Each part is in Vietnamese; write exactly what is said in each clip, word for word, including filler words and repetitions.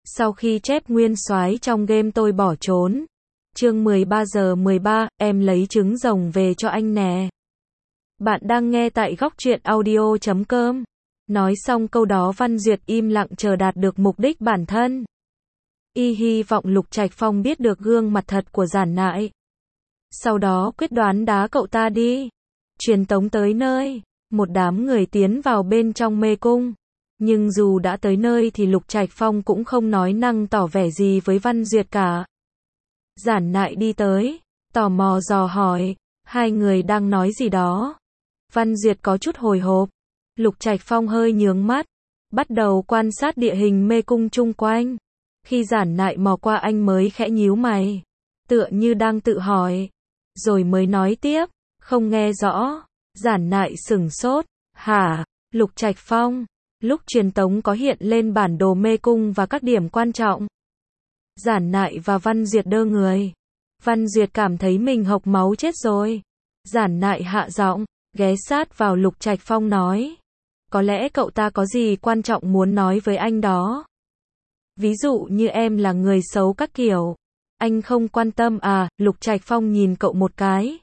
Sau khi chép nguyên soái trong game tôi bỏ trốn. Chương mười ba giờ mười ba, em lấy trứng rồng về cho anh nè. Bạn đang nghe tại góc truyện audio chấm com. Nói xong câu đó Văn Duyệt im lặng chờ đạt được mục đích bản thân. Y hy vọng Lục Trạch Phong biết được gương mặt thật của Giản Nại. Sau đó quyết đoán đá cậu ta đi. Truyền tống tới nơi. Một đám người tiến vào bên trong mê cung. Nhưng dù đã tới nơi thì Lục Trạch Phong cũng không nói năng tỏ vẻ gì với Văn Duyệt cả. Giản Nại đi tới, tò mò dò hỏi, hai người đang nói gì đó. Văn Duyệt có chút hồi hộp. Lục Trạch Phong hơi nhướng mắt, bắt đầu quan sát địa hình mê cung chung quanh. Khi Giản Nại mò qua anh mới khẽ nhíu mày, tựa như đang tự hỏi, rồi mới nói tiếp, không nghe rõ. Giản Nại sửng sốt, hả? Lục Trạch Phong, lúc truyền tống có hiện lên bản đồ mê cung và các điểm quan trọng. Giản Nại và Văn Duyệt đơ người. Văn Duyệt cảm thấy mình hộc máu chết rồi. Giản Nại hạ giọng, ghé sát vào Lục Trạch Phong nói, có lẽ cậu ta có gì quan trọng muốn nói với anh đó. Ví dụ như em là người xấu các kiểu. Anh không quan tâm à? Lục Trạch Phong nhìn cậu một cái,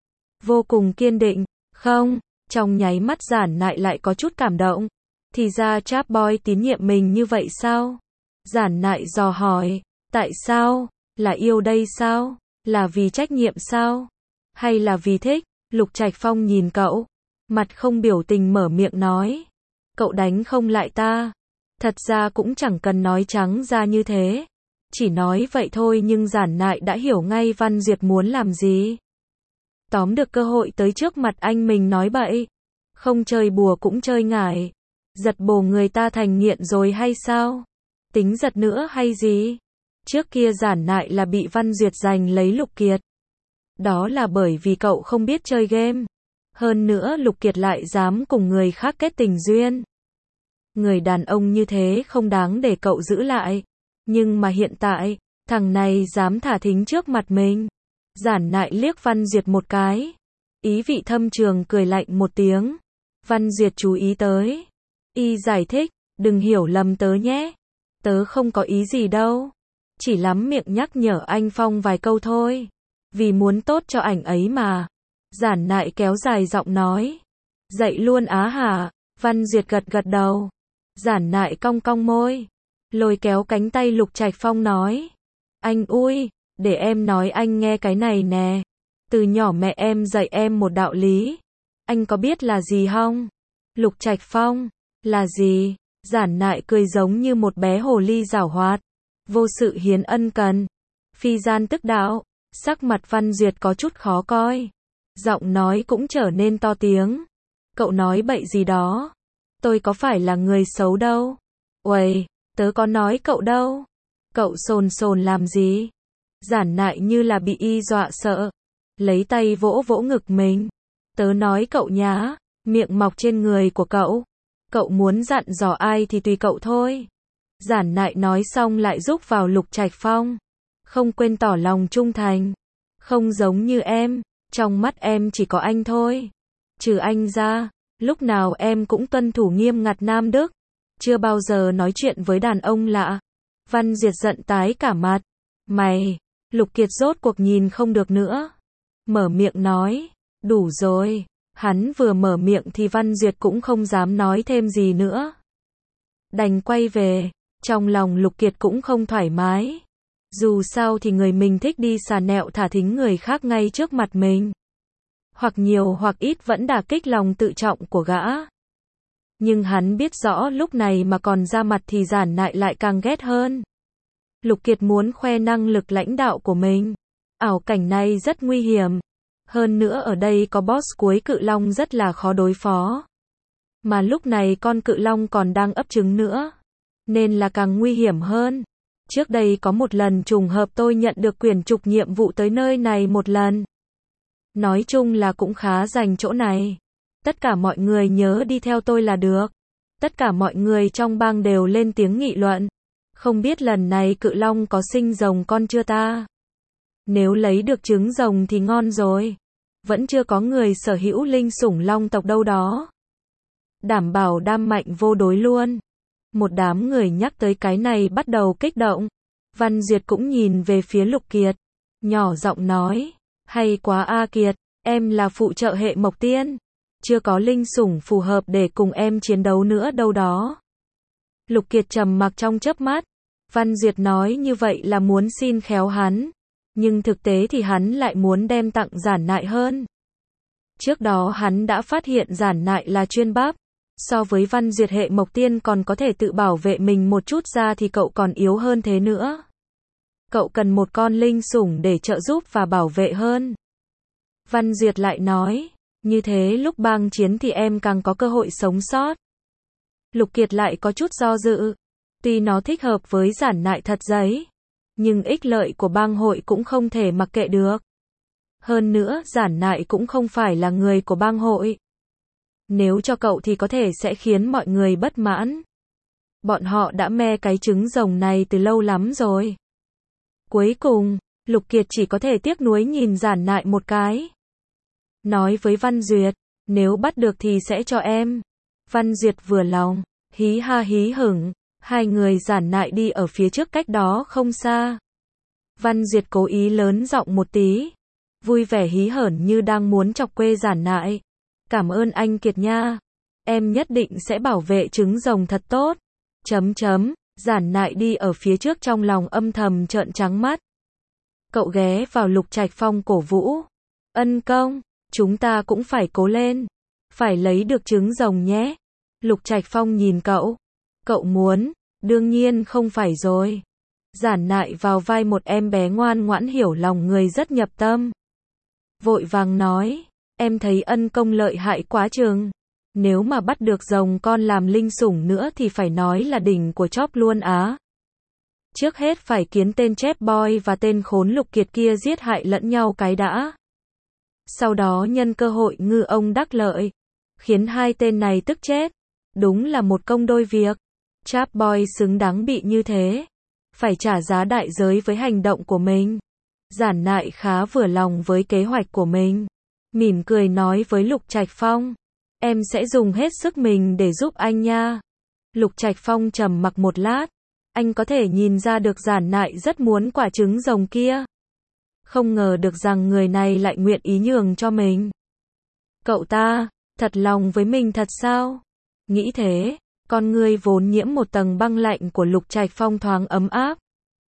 vô cùng kiên định. Không. Trong nháy mắt Giản Nại lại có chút cảm động. Thì ra Trap Boy tín nhiệm mình như vậy sao? Giản Nại dò hỏi, tại sao? Là yêu đây sao? Là vì trách nhiệm sao? Hay là vì thích? Lục Trạch Phong nhìn cậu, mặt không biểu tình mở miệng nói, cậu đánh không lại ta. Thật ra cũng chẳng cần nói trắng ra như thế. Chỉ nói vậy thôi nhưng Giản Nại đã hiểu ngay Văn Duyệt muốn làm gì. Tóm được cơ hội tới trước mặt anh mình nói bậy. Không chơi bùa cũng chơi ngải. Giật bồ người ta thành nghiện rồi hay sao? Tính giật nữa hay gì? Trước kia Giản Nại là bị Văn Duyệt giành lấy Lục Kiệt. Đó là bởi vì cậu không biết chơi game. Hơn nữa Lục Kiệt lại dám cùng người khác kết tình duyên. Người đàn ông như thế không đáng để cậu giữ lại. Nhưng mà hiện tại, thằng này dám thả thính trước mặt mình. Giản Nại liếc Văn Duyệt một cái. Ý vị thâm trường cười lạnh một tiếng. Văn Duyệt chú ý tới. Y giải thích, đừng hiểu lầm tớ nhé. Tớ không có ý gì đâu. Chỉ lắm miệng nhắc nhở anh Phong vài câu thôi. Vì muốn tốt cho ảnh ấy mà. Giản Nại kéo dài giọng nói. Dậy luôn á hả? Văn Duyệt gật gật đầu. Giản Nại cong cong môi. Lôi kéo cánh tay Lục Trạch Phong nói. Anh ui, để em nói anh nghe cái này nè. Từ nhỏ mẹ em dạy em một đạo lý. Anh có biết là gì không? Lục Trạch Phong, là gì? Giản Nại cười giống như một bé hồ ly giảo hoạt. Vô sự hiến ân cần. Phi gian tức đạo. Sắc mặt Văn Duyệt có chút khó coi. Giọng nói cũng trở nên to tiếng. Cậu nói bậy gì đó? Tôi có phải là người xấu đâu. Uầy, tớ có nói cậu đâu. Cậu sồn sồn làm gì? Giản Nại như là bị y dọa sợ. Lấy tay vỗ vỗ ngực mình. Tớ nói cậu nhá, miệng mọc trên người của cậu. Cậu muốn dặn dò ai thì tùy cậu thôi. Giản Nại nói xong lại rúc vào Lục Trạch Phong. Không quên tỏ lòng trung thành. Không giống như em, trong mắt em chỉ có anh thôi. Trừ anh ra, lúc nào em cũng tuân thủ nghiêm ngặt nam đức. Chưa bao giờ nói chuyện với đàn ông lạ. Văn Duyệt giận tái cả mặt. Mày, Lục Kiệt rốt cuộc nhìn không được nữa. Mở miệng nói, đủ rồi. Hắn vừa mở miệng thì Văn Duyệt cũng không dám nói thêm gì nữa. Đành quay về, trong lòng Lục Kiệt cũng không thoải mái. Dù sao thì người mình thích đi xà nẹo thả thính người khác ngay trước mặt mình. Hoặc nhiều hoặc ít vẫn đả kích lòng tự trọng của gã. Nhưng hắn biết rõ lúc này mà còn ra mặt thì Giản Nại lại càng ghét hơn. Lục Kiệt muốn khoe năng lực lãnh đạo của mình. Ảo cảnh này rất nguy hiểm. Hơn nữa ở đây có boss cuối cự long rất là khó đối phó. Mà lúc này con cự long còn đang ấp trứng nữa. Nên là càng nguy hiểm hơn. Trước đây có một lần trùng hợp tôi nhận được quyển trục nhiệm vụ tới nơi này một lần. Nói chung là cũng khá dành chỗ này. Tất cả mọi người nhớ đi theo tôi là được. Tất cả mọi người trong bang đều lên tiếng nghị luận. Không biết lần này cự long có sinh rồng con chưa ta? Nếu lấy được trứng rồng thì ngon rồi. Vẫn chưa có người sở hữu linh sủng long tộc đâu đó. Đảm bảo đam mạnh vô đối luôn. Một đám người nhắc tới cái này bắt đầu kích động. Văn Duyệt cũng nhìn về phía Lục Kiệt, nhỏ giọng nói, hay quá A Kiệt, em là phụ trợ hệ Mộc Tiên, chưa có linh sủng phù hợp để cùng em chiến đấu nữa đâu đó. Lục Kiệt trầm mặc trong chớp mắt, Văn Duyệt nói như vậy là muốn xin khéo hắn, nhưng thực tế thì hắn lại muốn đem tặng Giản Nại hơn. Trước đó hắn đã phát hiện Giản Nại là chuyên bắp, so với Văn Duyệt hệ Mộc Tiên còn có thể tự bảo vệ mình một chút ra thì cậu còn yếu hơn thế nữa. Cậu cần một con linh sủng để trợ giúp và bảo vệ hơn. Văn Duyệt lại nói, như thế lúc bang chiến thì em càng có cơ hội sống sót. Lục Kiệt lại có chút do dự. Tuy nó thích hợp với Giản Nại thật giấy, nhưng ích lợi của bang hội cũng không thể mặc kệ được. Hơn nữa, Giản Nại cũng không phải là người của bang hội. Nếu cho cậu thì có thể sẽ khiến mọi người bất mãn. Bọn họ đã mê cái trứng rồng này từ lâu lắm rồi. Cuối cùng, Lục Kiệt chỉ có thể tiếc nuối nhìn Giản Nại một cái. Nói với Văn Duyệt, nếu bắt được thì sẽ cho em. Văn Duyệt vừa lòng, hí ha hí hửng, hai người Giản Nại đi ở phía trước cách đó không xa. Văn Duyệt cố ý lớn giọng một tí, vui vẻ hí hởn như đang muốn chọc quê Giản Nại. Cảm ơn anh Kiệt nha, em nhất định sẽ bảo vệ trứng rồng thật tốt. Chấm chấm, Giản Nại đi ở phía trước trong lòng âm thầm trợn trắng mắt. Cậu ghé vào Lục Trạch Phong cổ vũ. Ân công, chúng ta cũng phải cố lên. Phải lấy được trứng rồng nhé. Lục Trạch Phong nhìn cậu. Cậu muốn, đương nhiên không phải rồi. Giản Nại vào vai một em bé ngoan ngoãn hiểu lòng người rất nhập tâm. Vội vàng nói, em thấy ân công lợi hại quá chừng. Nếu mà bắt được rồng con làm linh sủng nữa thì phải nói là đỉnh của chóp luôn á. Trước hết phải kiến tên chép boy và tên khốn Lục Kiệt kia giết hại lẫn nhau cái đã. Sau đó nhân cơ hội ngư ông đắc lợi, khiến hai tên này tức chết. Đúng là một công đôi việc. Chap boy xứng đáng bị như thế. Phải trả giá đại giới với hành động của mình. Giản Nại khá vừa lòng với kế hoạch của mình. Mỉm cười nói với Lục Trạch Phong. Em sẽ dùng hết sức mình để giúp anh nha. Lục Trạch Phong trầm mặc một lát. Anh có thể nhìn ra được Giản Nại rất muốn quả trứng rồng kia. Không ngờ được rằng người này lại nguyện ý nhường cho mình. Cậu ta, thật lòng với mình thật sao? Nghĩ thế, con người vốn nhiễm một tầng băng lạnh của Lục Trạch Phong thoáng ấm áp.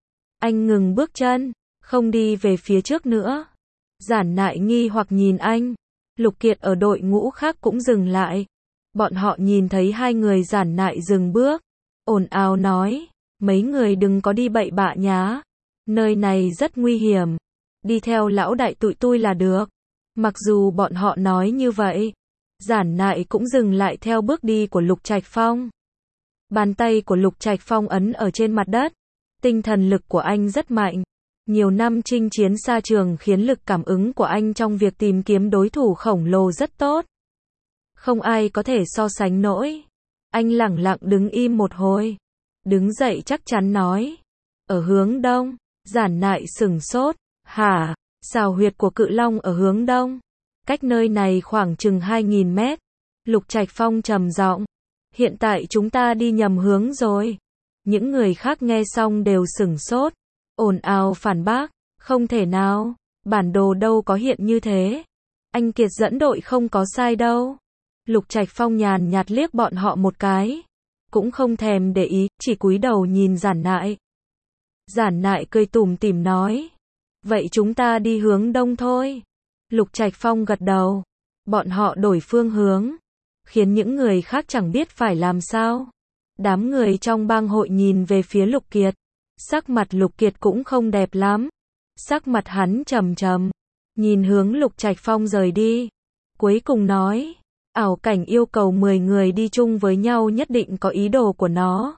Anh ngừng bước chân, không đi về phía trước nữa. Giản Nại nghi hoặc nhìn anh. Lục Kiệt ở đội ngũ khác cũng dừng lại. Bọn họ nhìn thấy hai người Giản Nại dừng bước, ồn ào nói, mấy người đừng có đi bậy bạ nhá. Nơi này rất nguy hiểm. Đi theo lão đại tụi tôi là được. Mặc dù bọn họ nói như vậy, Giản Nại cũng dừng lại theo bước đi của Lục Trạch Phong. Bàn tay của Lục Trạch Phong ấn ở trên mặt đất. Tinh thần lực của anh rất mạnh. Nhiều năm chinh chiến xa trường khiến lực cảm ứng của anh trong việc tìm kiếm đối thủ khổng lồ rất tốt. Không ai có thể so sánh nổi. Anh lẳng lặng đứng im một hồi. Đứng dậy chắc chắn nói. Ở hướng đông. Giản Nại sửng sốt. Hả? Xào huyệt của cự long ở hướng đông. Cách nơi này khoảng chừng hai nghìn mét. Lục Trạch Phong trầm giọng. Hiện tại chúng ta đi nhầm hướng rồi. Những người khác nghe xong đều sửng sốt. Ồn ào phản bác. Không thể nào. Bản đồ đâu có hiện như thế. Anh Kiệt dẫn đội không có sai đâu. Lục Trạch Phong nhàn nhạt liếc bọn họ một cái. Cũng không thèm để ý, chỉ cúi đầu nhìn Giản Nại. Giản Nại cười tủm tỉm nói. Vậy chúng ta đi hướng đông thôi. Lục Trạch Phong gật đầu. Bọn họ đổi phương hướng. Khiến những người khác chẳng biết phải làm sao. Đám người trong bang hội nhìn về phía Lục Kiệt. Sắc mặt Lục Kiệt cũng không đẹp lắm. Sắc mặt hắn trầm trầm. Nhìn hướng Lục Trạch Phong rời đi. Cuối cùng nói. Ảo cảnh yêu cầu mười người đi chung với nhau nhất định có ý đồ của nó.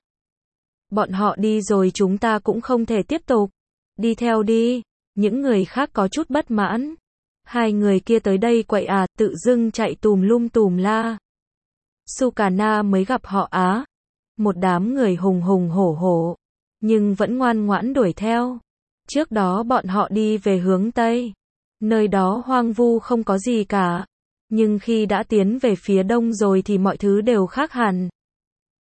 Bọn họ đi rồi chúng ta cũng không thể tiếp tục. Đi theo đi. Những người khác có chút bất mãn. Hai người kia tới đây quậy à, tự dưng chạy tùm lum tùm la. Sukana mới gặp họ á. Một đám người hùng hùng hổ hổ. Nhưng vẫn ngoan ngoãn đuổi theo. Trước đó bọn họ đi về hướng Tây. Nơi đó hoang vu không có gì cả. Nhưng khi đã tiến về phía đông rồi thì mọi thứ đều khác hẳn.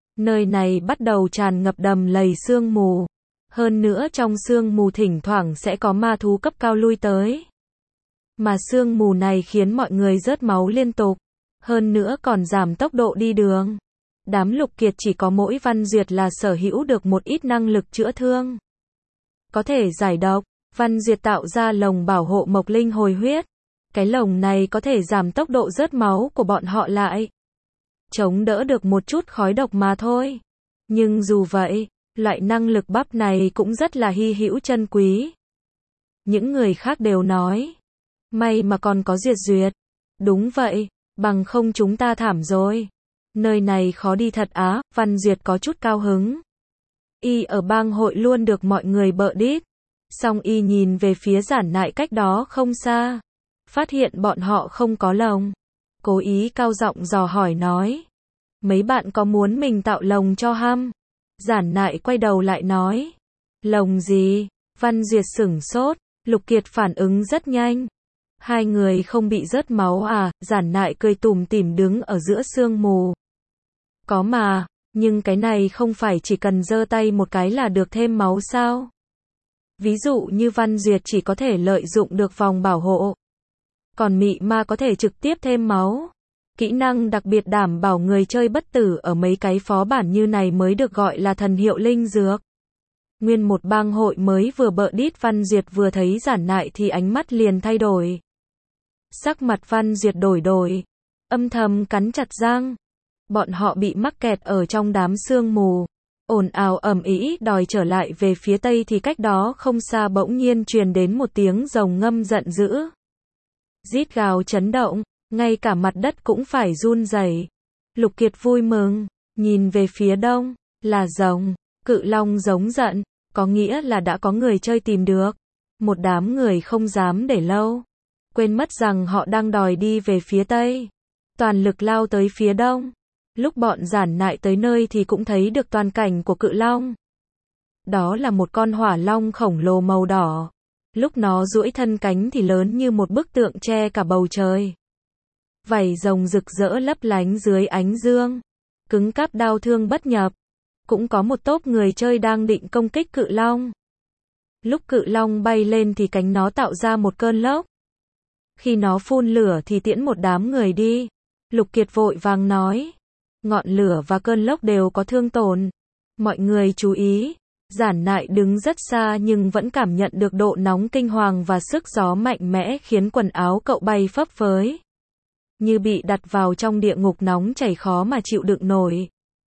Nơi này bắt đầu tràn ngập đầm lầy sương mù. Hơn nữa trong sương mù thỉnh thoảng sẽ có ma thú cấp cao lui tới. Mà sương mù này khiến mọi người rớt máu liên tục. Hơn nữa còn giảm tốc độ đi đường. Đám Lục Kiệt chỉ có mỗi Văn Duyệt là sở hữu được một ít năng lực chữa thương. Có thể giải độc. Văn Duyệt tạo ra lồng bảo hộ Mộc Linh hồi huyết. Cái lồng này có thể giảm tốc độ rớt máu của bọn họ lại. Chống đỡ được một chút khói độc mà thôi. Nhưng dù vậy, loại năng lực bắp này cũng rất là hy hữu chân quý. Những người khác đều nói. May mà còn có Duyệt Duyệt. Đúng vậy, bằng không chúng ta thảm rồi. Nơi này khó đi thật á, Văn Duyệt có chút cao hứng. Y ở bang hội luôn được mọi người bợ đít. Xong y nhìn về phía Giản Nại cách đó không xa. Phát hiện bọn họ không có lồng. Cố ý cao giọng dò hỏi nói. Mấy bạn có muốn mình tạo lồng cho hăm? Giản Nại quay đầu lại nói. Lồng gì? Văn Duyệt sửng sốt. Lục Kiệt phản ứng rất nhanh. Hai người không bị rớt máu à? Giản Nại cười tủm tỉm đứng ở giữa sương mù. Có mà, nhưng cái này không phải chỉ cần giơ tay một cái là được thêm máu sao? Ví dụ như Văn Duyệt chỉ có thể lợi dụng được vòng bảo hộ. Còn Mị Ma có thể trực tiếp thêm máu. Kỹ năng đặc biệt đảm bảo người chơi bất tử ở mấy cái phó bản như này mới được gọi là thần hiệu linh dược. Nguyên một bang hội mới vừa bợ đít Văn Duyệt vừa thấy Giản Nại thì ánh mắt liền thay đổi. Sắc mặt Văn Duyệt đổi đổi. Âm thầm cắn chặt răng. Bọn họ bị mắc kẹt ở trong đám sương mù. Ồn ào ầm ĩ đòi trở lại về phía tây thì cách đó không xa bỗng nhiên truyền đến một tiếng rồng ngâm giận dữ. Rít gào chấn động, ngay cả mặt đất cũng phải run rẩy. Lục Kiệt vui mừng, nhìn về phía đông, là rồng, cự long giống giận, có nghĩa là đã có người chơi tìm được. Một đám người không dám để lâu, quên mất rằng họ đang đòi đi về phía tây. Toàn lực lao tới phía đông. Lúc bọn Giản Nại tới nơi thì cũng thấy được toàn cảnh của cự long. Đó là một con hỏa long khổng lồ màu đỏ. Lúc nó duỗi thân cánh thì lớn như một bức tượng che cả bầu trời. Vảy rồng rực rỡ lấp lánh dưới ánh dương. Cứng cáp đao thương bất nhập. Cũng có một tốp người chơi đang định công kích cự long. Lúc cự long bay lên thì cánh nó tạo ra một cơn lốc. Khi nó phun lửa thì tiễn một đám người đi. Lục Kiệt vội vàng nói. Ngọn lửa và cơn lốc đều có thương tổn. Mọi người chú ý. Giản Nại đứng rất xa nhưng vẫn cảm nhận được độ nóng kinh hoàng và sức gió mạnh mẽ khiến quần áo cậu bay phấp phới. Như bị đặt vào trong địa ngục nóng chảy khó mà chịu đựng nổi.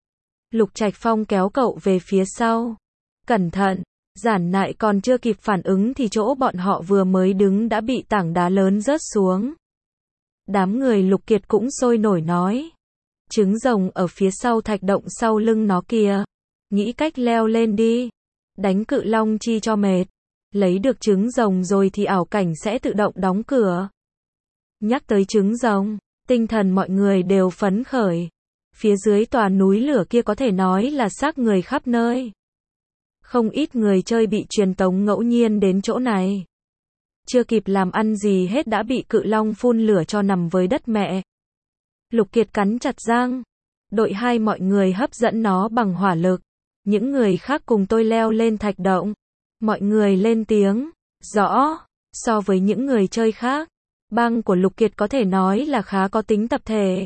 Lục Trạch Phong kéo cậu về phía sau. Cẩn thận, Giản Nại còn chưa kịp phản ứng thì chỗ bọn họ vừa mới đứng đã bị tảng đá lớn rớt xuống. Đám người Lục Kiệt cũng sôi nổi nói. Trứng rồng ở phía sau thạch động sau lưng nó kìa. Nghĩ cách leo lên đi. Đánh cự long chi cho mệt. Lấy được trứng rồng rồi thì ảo cảnh sẽ tự động đóng cửa. Nhắc tới trứng rồng, tinh thần mọi người đều phấn khởi. Phía dưới tòa núi lửa kia có thể nói là xác người khắp nơi. Không ít người chơi bị truyền tống ngẫu nhiên đến chỗ này. Chưa kịp làm ăn gì hết đã bị cự long phun lửa cho nằm với đất mẹ. Lục Kiệt cắn chặt răng. Đội hai mọi người hấp dẫn nó bằng hỏa lực. Những người khác cùng tôi leo lên thạch động. Mọi người lên tiếng. Rõ. So với những người chơi khác, bang của Lục Kiệt có thể nói là khá có tính tập thể.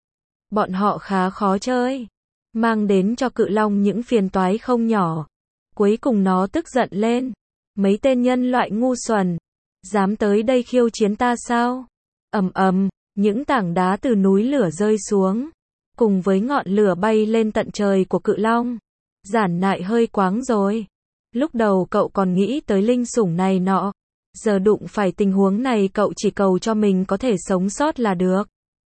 Bọn họ khá khó chơi. Mang đến cho cự long những phiền toái không nhỏ. Cuối cùng nó tức giận lên. Mấy tên nhân loại ngu xuẩn. Dám tới đây khiêu chiến ta sao? Ầm ầm, những tảng đá từ núi lửa rơi xuống. Cùng với ngọn lửa bay lên tận trời của cự long. Giản Nại hơi quáng rồi. Lúc đầu cậu còn nghĩ tới linh sủng này nọ. Giờ đụng phải tình huống này cậu chỉ cầu cho mình có thể sống sót là được.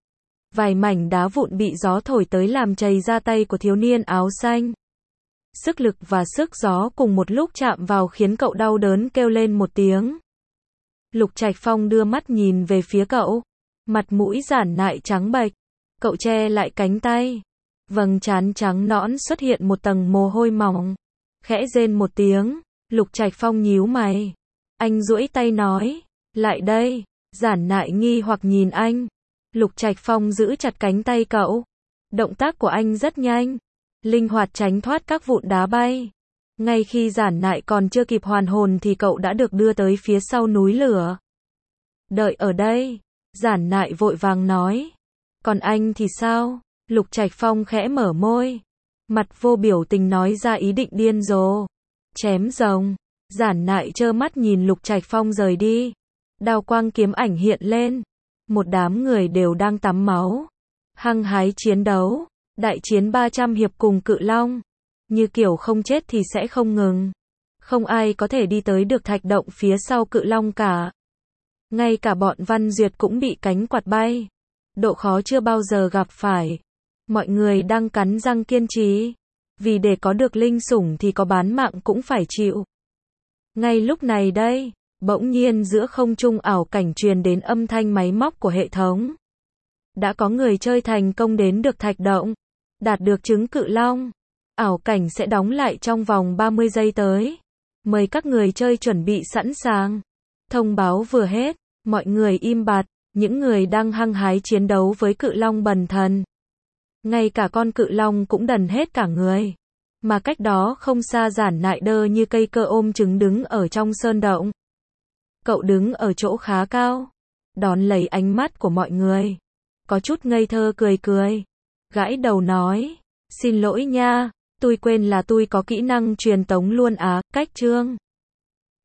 Vài mảnh đá vụn bị gió thổi tới làm chày ra tay của thiếu niên áo xanh. Sức lực và sức gió cùng một lúc chạm vào khiến cậu đau đớn kêu lên một tiếng. Lục Trạch Phong đưa mắt nhìn về phía cậu. Mặt mũi Giản Nại trắng bệch. Cậu che lại cánh tay. Vầng trán trắng nõn xuất hiện một tầng mồ hôi mỏng. Khẽ rên một tiếng. Lục Trạch Phong nhíu mày. Anh duỗi tay nói. Lại đây. Giản Nại nghi hoặc nhìn anh. Lục Trạch Phong giữ chặt cánh tay cậu. Động tác của anh rất nhanh. linh hoạt tránh thoát các vụn đá bay. Ngay khi Giản Nại còn chưa kịp hoàn hồn thì cậu đã được đưa tới phía sau núi lửa. Đợi ở đây, Giản Nại vội vàng nói. Còn anh thì sao? Lục Trạch Phong khẽ mở môi, mặt vô biểu tình nói ra ý định điên rồ. Chém rồng. Giản Nại trơ mắt nhìn Lục Trạch Phong rời đi. Đao quang kiếm ảnh hiện lên. Một đám người đều đang tắm máu, hăng hái chiến đấu. Đại chiến ba trăm hiệp cùng Cự Long. Như kiểu không chết thì sẽ không ngừng. Không ai có thể đi tới được thạch động phía sau Cự Long cả. Ngay cả bọn Văn Duyệt cũng bị cánh quạt bay. Độ khó chưa bao giờ gặp phải. Mọi người đang cắn răng kiên trì. Vì để có được linh sủng thì có bán mạng cũng phải chịu. Ngay lúc này đây, bỗng nhiên giữa không trung ảo cảnh truyền đến âm thanh máy móc của hệ thống. Đã có người chơi thành công đến được thạch động, đạt được trứng Cự Long. Ảo cảnh sẽ đóng lại trong vòng ba mươi giây tới. Mời các người chơi chuẩn bị sẵn sàng. Thông báo vừa hết, mọi người im bặt, những người đang hăng hái chiến đấu với Cự Long bần thần. Ngay cả con Cự Long cũng đần hết cả người. Mà cách đó không xa Giản Nại đơ như cây cơ ôm trứng đứng ở trong sơn động. Cậu đứng ở chỗ khá cao, đón lấy ánh mắt của mọi người. Có chút ngây thơ cười cười. Gãi đầu nói, xin lỗi nha, tôi quên là tôi có kỹ năng truyền tống luôn á, cách chương.